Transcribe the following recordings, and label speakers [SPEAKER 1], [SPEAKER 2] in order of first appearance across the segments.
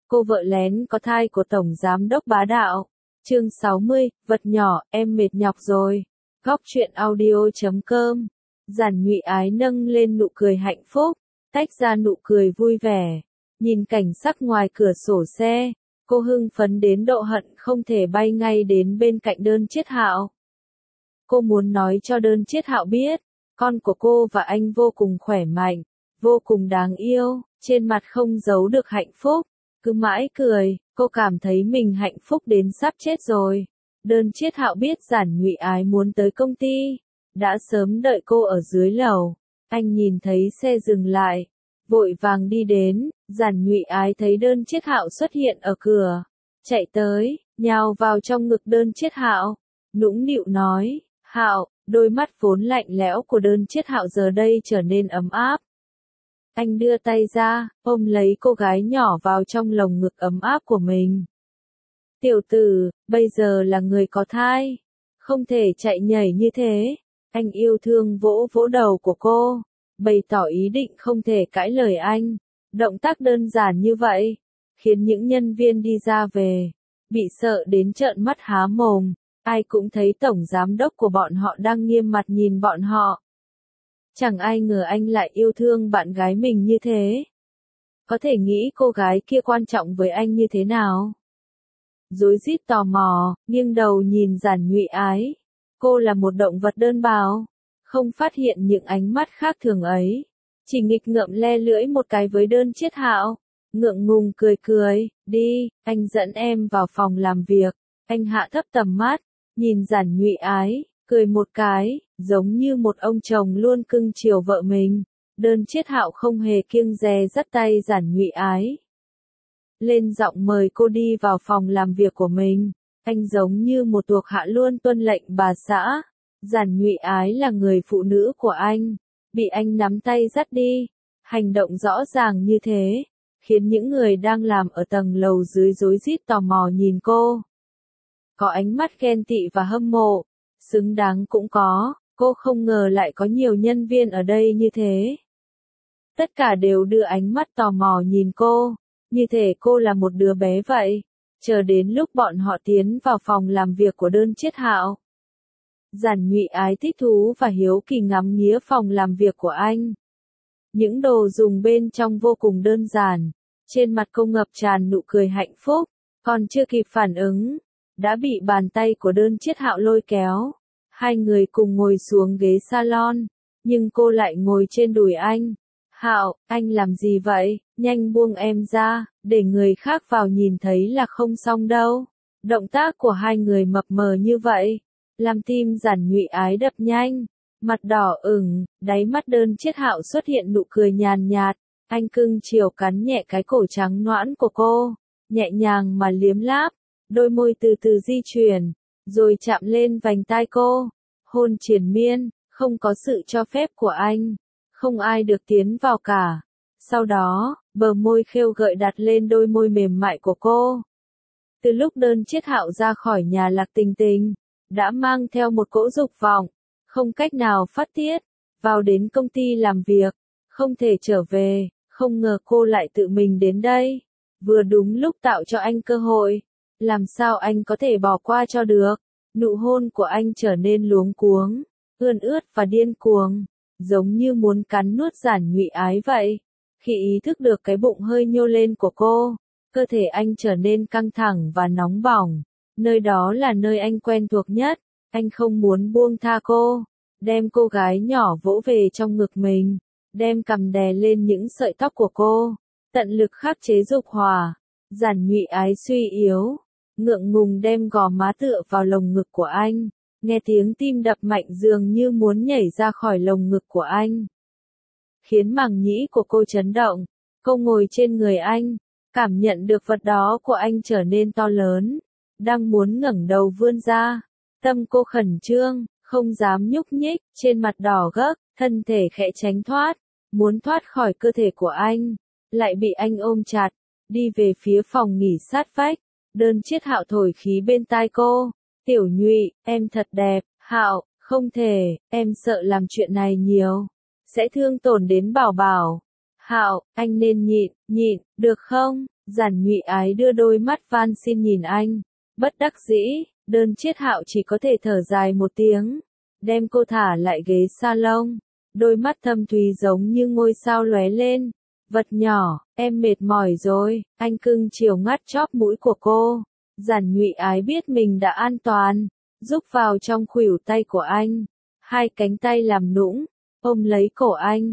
[SPEAKER 1] Cô vợ lén có thai của Tổng Giám đốc bá đạo. Chương 60, vật nhỏ, em mệt nhọc rồi. Góc truyện audio.com. Giản Nhụy Ái nâng lên nụ cười hạnh phúc, tách ra nụ cười vui vẻ. Nhìn cảnh sắc ngoài cửa sổ xe, cô hưng phấn đến độ hận không thể bay ngay đến bên cạnh Đơn Chiết Hạo. Cô muốn nói cho Đơn Chiết Hạo biết, con của cô và anh vô cùng khỏe mạnh, vô cùng đáng yêu, trên mặt không giấu được hạnh phúc. Cứ mãi cười, cô cảm thấy mình hạnh phúc đến sắp chết rồi. Đơn Chiết Hạo biết Giản Nhụy Ái muốn tới công ty, đã sớm đợi cô ở dưới lầu. Anh nhìn thấy xe dừng lại, vội vàng đi đến. Giản Nhụy Ái thấy Đơn Chiết Hạo xuất hiện ở cửa, chạy tới, nhào vào trong ngực Đơn Chiết Hạo, nũng nịu nói, "Hạo." Đôi mắt vốn lạnh lẽo của Đơn Chiết Hạo giờ đây trở nên ấm áp. Anh đưa tay ra, ôm lấy cô gái nhỏ vào trong lồng ngực ấm áp của mình. "Tiểu tử, bây giờ là người có thai, không thể chạy nhảy như thế." Anh yêu thương vỗ vỗ đầu của cô, bày tỏ ý định không thể cãi lời anh. Động tác đơn giản như vậy, khiến những nhân viên đi ra về, bị sợ đến trợn mắt há mồm. Ai cũng thấy tổng giám đốc của bọn họ đang nghiêm mặt nhìn bọn họ. Chẳng ai ngờ anh lại yêu thương bạn gái mình như thế. Có thể nghĩ cô gái kia quan trọng với anh như thế nào. Rối rít tò mò, nghiêng đầu nhìn Giản Nhụy Ái. Cô là một động vật đơn bào, không phát hiện những ánh mắt khác thường ấy. Chỉ nghịch ngợm le lưỡi một cái với Đơn Chiết Hạo, ngượng ngùng cười cười, "Đi, anh dẫn em vào phòng làm việc." Anh hạ thấp tầm mắt, nhìn Giản Nhụy Ái, cười một cái, giống như một ông chồng luôn cưng chiều vợ mình. Đơn Chiết Hạo không hề kiêng dè dắt tay Giản Nhụy Ái, lên giọng mời cô đi vào phòng làm việc của mình. Anh giống như một thuộc hạ luôn tuân lệnh bà xã. Giản Nhụy Ái là người phụ nữ của anh, bị anh nắm tay dắt đi. Hành động rõ ràng như thế, khiến những người đang làm ở tầng lầu dưới rối rít tò mò nhìn cô. Có ánh mắt ghen tị và hâm mộ, xứng đáng cũng có, cô không ngờ lại có nhiều nhân viên ở đây như thế. Tất cả đều đưa ánh mắt tò mò nhìn cô, như thể cô là một đứa bé vậy. Chờ đến lúc bọn họ tiến vào phòng làm việc của Đơn Chiết Hạo, Giản Nhụy Ái thích thú và hiếu kỳ ngắm nghía phòng làm việc của anh. Những đồ dùng bên trong vô cùng đơn giản, trên mặt cô ngập tràn nụ cười hạnh phúc. Còn chưa kịp phản ứng, đã bị bàn tay của Đơn Chiết Hạo lôi kéo. Hai người cùng ngồi xuống ghế salon, nhưng cô lại ngồi trên đùi anh. "Hạo, anh làm gì vậy? Nhanh buông em ra, để người khác vào nhìn thấy là không xong đâu." Động tác của hai người mập mờ như vậy, làm tim Giản Nhụy Ái đập nhanh, mặt đỏ ửng. Đáy mắt Đơn Chiết Hạo xuất hiện nụ cười nhàn nhạt. Anh cưng chiều cắn nhẹ cái cổ trắng nõn của cô, nhẹ nhàng mà liếm láp, đôi môi từ từ di chuyển, rồi chạm lên vành tai cô. Hôn triền miên, không có sự cho phép của anh, không ai được tiến vào cả. Sau đó, bờ môi khêu gợi đặt lên đôi môi mềm mại của cô. Từ lúc Đơn Chiết Hạo ra khỏi nhà Lạc Tình Tình, đã mang theo một cỗ dục vọng, không cách nào phát tiết, vào đến công ty làm việc, không thể trở về. Không ngờ cô lại tự mình đến đây, vừa đúng lúc tạo cho anh cơ hội. Làm sao anh có thể bỏ qua cho được? Nụ hôn của anh trở nên luống cuống, ươn ướt và điên cuồng, giống như muốn cắn nuốt Giản Nhụy Ái vậy. Khi ý thức được cái bụng hơi nhô lên của cô, cơ thể anh trở nên căng thẳng và nóng bỏng. Nơi đó là nơi anh quen thuộc nhất. Anh không muốn buông tha cô, đem cô gái nhỏ vỗ về trong ngực mình, đem cằm đè lên những sợi tóc của cô, tận lực khắc chế dục hỏa. Giản Nhụy Ái suy yếu, ngượng ngùng đem gò má tựa vào lồng ngực của anh, nghe tiếng tim đập mạnh dường như muốn nhảy ra khỏi lồng ngực của anh, khiến màng nhĩ của cô chấn động. Cô ngồi trên người anh, cảm nhận được vật đó của anh trở nên to lớn, đang muốn ngẩng đầu vươn ra. Tâm cô khẩn trương, không dám nhúc nhích, trên mặt đỏ gấc, thân thể khẽ tránh thoát, muốn thoát khỏi cơ thể của anh, lại bị anh ôm chặt, đi về phía phòng nghỉ sát vách. Đơn Chiết Hạo thổi khí bên tai cô, "Tiểu Nhụy, em thật đẹp." "Hạo, không thể, em sợ làm chuyện này nhiều, sẽ thương tổn đến Bảo Bảo." "Hạo, anh nên nhịn, được không?" Giản Nhụy Ái đưa đôi mắt van xin nhìn anh, bất đắc dĩ, Đơn Chiết Hạo chỉ có thể thở dài một tiếng, đem cô thả lại ghế salon, đôi mắt thâm thúy giống như ngôi sao lóe lên. Vật nhỏ, em mệt mỏi rồi, anh cưng chiều ngắt chóp mũi của cô. Giản Nhụy Ái biết mình đã an toàn, rúc vào trong khuỷu tay của anh, hai cánh tay làm nũng, ôm lấy cổ anh,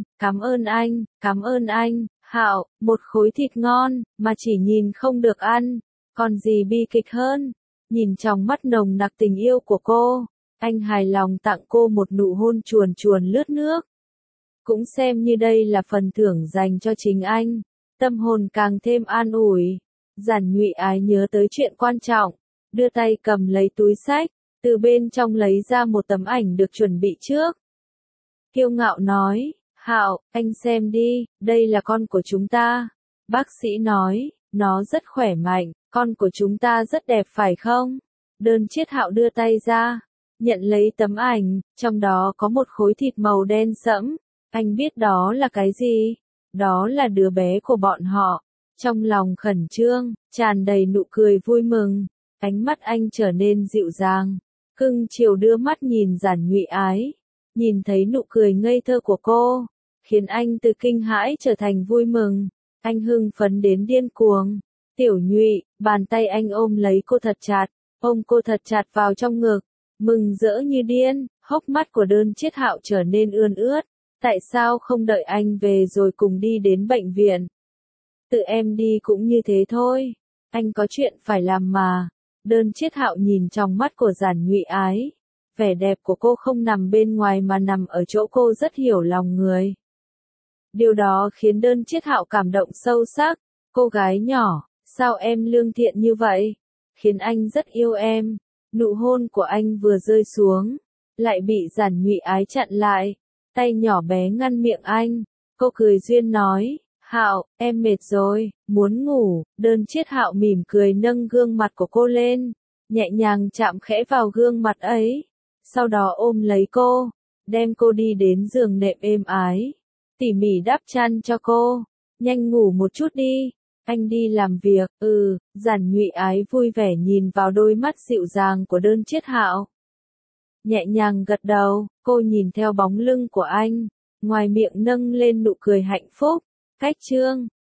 [SPEAKER 1] cảm ơn anh, Hạo, một khối thịt ngon, mà chỉ nhìn không được ăn, còn gì bi kịch hơn. Nhìn trong mắt nồng nặc tình yêu của cô, anh hài lòng tặng cô một nụ hôn chuồn chuồn lướt nước. Cũng xem như đây là phần thưởng dành cho chính anh, tâm hồn càng thêm an ủi. Giản Nhụy Ái nhớ tới chuyện quan trọng, đưa tay cầm lấy túi xách, từ bên trong lấy ra một tấm ảnh được chuẩn bị trước. Kiêu ngạo nói, Hạo, anh xem đi, đây là con của chúng ta. Bác sĩ nói, nó rất khỏe mạnh, con của chúng ta rất đẹp phải không? Đơn Chiết Hạo đưa tay ra, nhận lấy tấm ảnh, trong đó có một khối thịt màu đen sẫm. Anh biết đó là cái gì? Đó là đứa bé của bọn họ. Trong lòng khẩn trương, tràn đầy nụ cười vui mừng. Ánh mắt anh trở nên dịu dàng, cưng chiều đưa mắt nhìn Giản Nhụy Ái. Nhìn thấy nụ cười ngây thơ của cô, khiến anh từ kinh hãi trở thành vui mừng. Anh hưng phấn đến điên cuồng. Tiểu Nhụy, bàn tay anh ôm lấy cô thật chặt, ôm cô thật chặt vào trong ngực, mừng rỡ như điên. Hốc mắt của Đơn Chiết Hạo trở nên ươn ướt. Tại sao không đợi anh về rồi cùng đi đến bệnh viện? Tự em đi cũng như thế thôi. Anh có chuyện phải làm mà. Đơn Chiết Hạo nhìn trong mắt của Giản Nhụy Ái. Vẻ đẹp của cô không nằm bên ngoài mà nằm ở chỗ cô rất hiểu lòng người. Điều đó khiến Đơn Chiết Hạo cảm động sâu sắc. Cô gái nhỏ, sao em lương thiện như vậy? Khiến anh rất yêu em. Nụ hôn của anh vừa rơi xuống, lại bị Giản Nhụy Ái chặn lại. Tay nhỏ bé ngăn miệng anh. Cô cười duyên nói, Hạo, em mệt rồi, muốn ngủ. Đơn Chiết Hạo mỉm cười nâng gương mặt của cô lên, nhẹ nhàng chạm khẽ vào gương mặt ấy. Sau đó ôm lấy cô, đem cô đi đến giường nệm êm ái, tỉ mỉ đắp chăn cho cô. Nhanh ngủ một chút đi, anh đi làm việc. Giản Nhụy Ái vui vẻ nhìn vào đôi mắt dịu dàng của Đơn Chiết Hạo. Nhẹ nhàng gật đầu, cô nhìn theo bóng lưng của anh, ngoài miệng nâng lên nụ cười hạnh phúc. Cách chương